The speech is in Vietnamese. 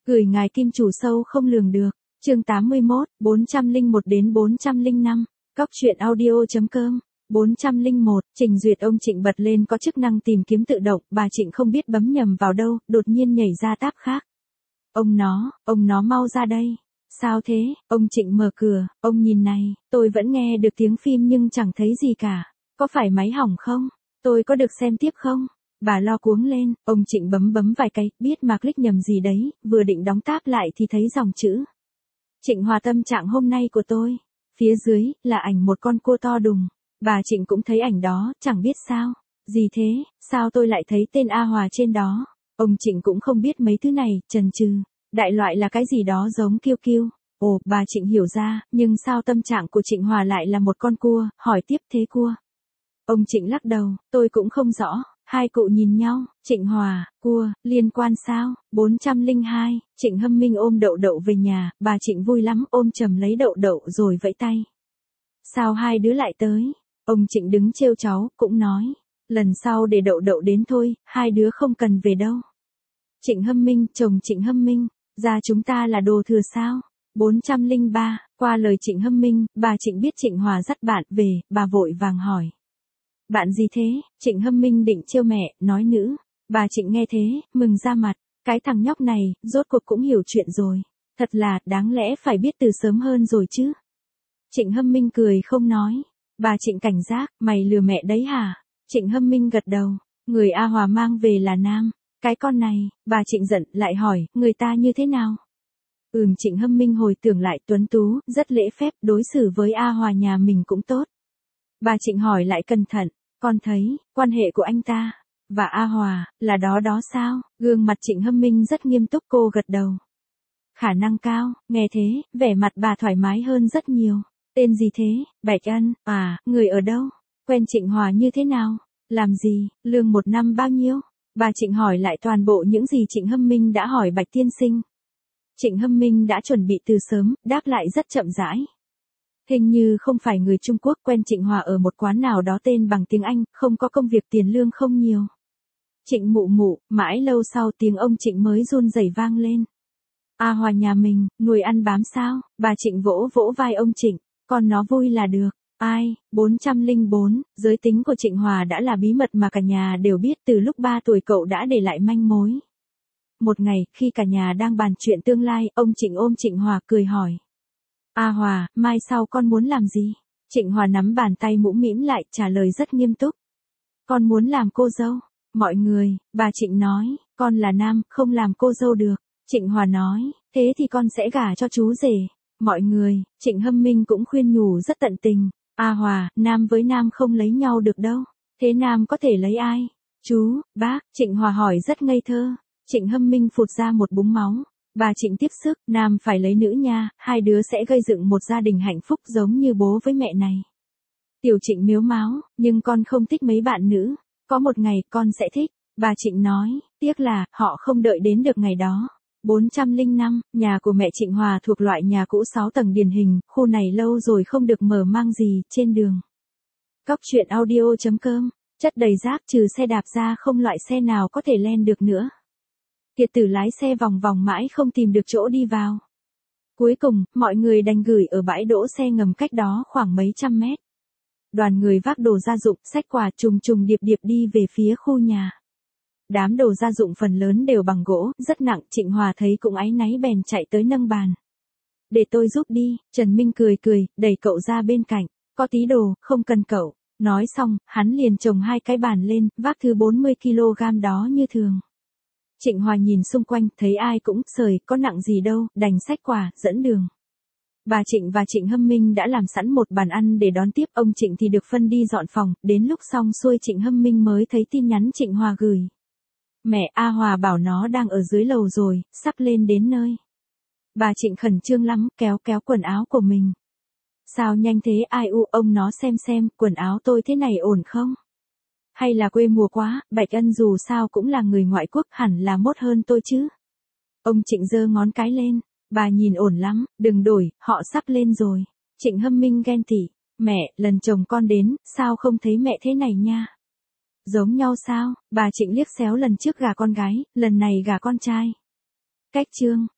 Gửi ngài kim chủ sâu không lường được. Chương 81, 401 đến 405. Cóc truyện audio.com. 401, Trình duyệt ông Trịnh bật lên có chức năng tìm kiếm tự động, bà Trịnh không biết bấm nhầm vào đâu, đột nhiên nhảy ra tab khác. Ông nó mau ra đây. Sao thế? Ông Trịnh mở cửa, ông nhìn này, tôi vẫn nghe được tiếng phim nhưng chẳng thấy gì cả. Có phải máy hỏng không? Tôi có được xem tiếp không? Bà lo cuống lên, ông Trịnh bấm vài cái, biết mà click nhầm gì đấy, vừa định đóng tab lại thì thấy dòng chữ. Trịnh Hòa tâm trạng hôm nay của tôi. Phía dưới, là ảnh một con cua to đùng. Bà Trịnh cũng thấy ảnh đó, chẳng biết sao. Gì thế, sao tôi lại thấy tên A Hòa trên đó? Ông Trịnh cũng không biết mấy thứ này, chần chừ. Đại loại là cái gì đó giống kiêu kiêu. Ồ, bà Trịnh hiểu ra, nhưng sao tâm trạng của Trịnh Hòa lại là một con cua, hỏi tiếp thế cua. Ông Trịnh lắc đầu, tôi cũng không rõ. Hai cụ nhìn nhau, Trịnh Hòa, cua, liên quan sao? 402, Trịnh Hâm Minh ôm Đậu Đậu về nhà, bà Trịnh vui lắm ôm chầm lấy Đậu Đậu rồi vẫy tay. Sao hai đứa lại tới? Ông Trịnh đứng trêu cháu, cũng nói. Lần sau để Đậu Đậu đến thôi, hai đứa không cần về đâu. Trịnh Hâm Minh, chồng Trịnh Hâm Minh, gia chúng ta là đồ thừa sao? 403, qua lời Trịnh Hâm Minh, bà Trịnh biết Trịnh Hòa dắt bạn về, bà vội vàng hỏi. Bạn gì thế? Trịnh Hâm Minh định trêu mẹ, nói nữ. Bà Trịnh nghe thế, mừng ra mặt. Cái thằng nhóc này, rốt cuộc cũng hiểu chuyện rồi. Thật là, đáng lẽ phải biết từ sớm hơn rồi chứ. Trịnh Hâm Minh cười không nói. Bà Trịnh cảnh giác, mày lừa mẹ đấy hả? Trịnh Hâm Minh gật đầu. Người A Hòa mang về là nam. Cái con này, bà Trịnh giận, lại hỏi, người ta như thế nào? Trịnh Hâm Minh hồi tưởng lại tuấn tú, rất lễ phép, đối xử với A Hòa nhà mình cũng tốt. Bà Trịnh hỏi lại cẩn thận, con thấy, quan hệ của anh ta, và A Hòa, là đó sao? Gương mặt Trịnh Hâm Minh rất nghiêm túc, cô gật đầu. Khả năng cao, nghe thế, vẻ mặt bà thoải mái hơn rất nhiều. Tên gì thế? Bạch Ân, à, người ở đâu? Quen Trịnh Hòa như thế nào? Làm gì? Lương một năm bao nhiêu? Bà Trịnh hỏi lại toàn bộ những gì Trịnh Hâm Minh đã hỏi Bạch tiên sinh. Trịnh Hâm Minh đã chuẩn bị từ sớm, đáp lại rất chậm rãi. Hình như không phải người Trung Quốc, quen Trịnh Hòa ở một quán nào đó tên bằng tiếng Anh, không có công việc, tiền lương không nhiều. Trịnh mụ mụ, mãi lâu sau tiếng ông Trịnh mới run rẩy vang lên. A Hòa nhà mình, nuôi ăn bám sao? Bà Trịnh vỗ vỗ vai ông Trịnh, con nó vui là được. Ai? 404, giới tính của Trịnh Hòa đã là bí mật mà cả nhà đều biết, từ lúc 3 tuổi cậu đã để lại manh mối. Một ngày, khi cả nhà đang bàn chuyện tương lai, ông Trịnh ôm Trịnh Hòa cười hỏi. A Hòa, mai sau con muốn làm gì? Trịnh Hòa nắm bàn tay mũm mĩm lại, trả lời rất nghiêm túc. Con muốn làm cô dâu. Mọi người, bà Trịnh nói, con là nam, không làm cô dâu được. Trịnh Hòa nói, thế thì con sẽ gả cho chú rể. Mọi người, Trịnh Hâm Minh cũng khuyên nhủ rất tận tình. A Hòa, nam với nam không lấy nhau được đâu. Thế nam có thể lấy ai? Chú, bác, Trịnh Hòa hỏi rất ngây thơ. Trịnh Hâm Minh phụt ra một búng máu. Bà Trịnh tiếp sức, nam phải lấy nữ nha, hai đứa sẽ gây dựng một gia đình hạnh phúc giống như bố với mẹ này. Tiểu Trịnh miếu máo, nhưng con không thích mấy bạn nữ. Có một ngày con sẽ thích. Bà Trịnh nói, tiếc là, họ không đợi đến được ngày đó. 405, nhà của mẹ Trịnh Hòa thuộc loại nhà cũ 6 tầng điển hình, khu này lâu rồi không được mở mang gì, trên đường. Cóc truyện audio.com, chất đầy rác, trừ xe đạp ra không loại xe nào có thể len được nữa. Kiệt Tử lái xe vòng vòng mãi không tìm được chỗ đi vào. Cuối cùng, mọi người đành gửi ở bãi đỗ xe ngầm cách đó khoảng mấy trăm mét. Đoàn người vác đồ gia dụng, xách quà trùng trùng điệp điệp đi về phía khu nhà. Đám đồ gia dụng phần lớn đều bằng gỗ, rất nặng, Trịnh Hòa thấy cũng áy náy bèn chạy tới nâng bàn. Để tôi giúp đi, Trần Minh cười, đẩy cậu ra bên cạnh. Có tí đồ, không cần cậu. Nói xong, hắn liền chồng hai cái bàn lên, vác thứ 40 kg đó như thường. Trịnh Hòa nhìn xung quanh, thấy ai cũng sời, có nặng gì đâu, đành xách quà, dẫn đường. Bà Trịnh và Trịnh Hâm Minh đã làm sẵn một bàn ăn để đón tiếp, ông Trịnh thì được phân đi dọn phòng, đến lúc xong xuôi Trịnh Hâm Minh mới thấy tin nhắn Trịnh Hòa gửi. Mẹ A Hòa bảo nó đang ở dưới lầu rồi, sắp lên đến nơi. Bà Trịnh khẩn trương lắm, kéo quần áo của mình. Sao nhanh thế ai u, ông nó xem, quần áo tôi thế này ổn không? Hay là quê mùa quá, Bạch Ân dù sao cũng là người ngoại quốc, hẳn là mốt hơn tôi chứ. Ông Trịnh giơ ngón cái lên, bà nhìn ổn lắm, đừng đổi, họ sắp lên rồi. Trịnh Hâm Minh ghen tị, mẹ, lần chồng con đến, sao không thấy mẹ thế này nha? Giống nhau sao? Bà Trịnh liếc xéo lần trước gả con gái, lần này gả con trai. Cách chương.